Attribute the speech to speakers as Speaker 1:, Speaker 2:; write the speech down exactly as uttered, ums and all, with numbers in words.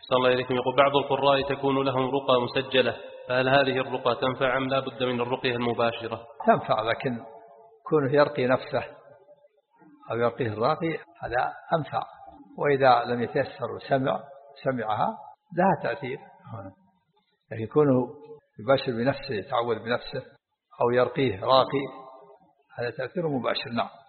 Speaker 1: صلى الله عليكم. يقول بعض القراء تكون لهم رقى مسجلة، فهل هذه الرقى تنفع أم لا بد من الرقية المباشرة؟
Speaker 2: تنفع، لكن كونه يرقي نفسه أو يرقيه الراقي هذا أنفع، وإذا لم يتيسر وسمع سمعها لها تأثير، لكن يكونه يباشر بنفسه يتعود بنفسه أو يرقيه راقي هذا تأثير مباشر. نعم.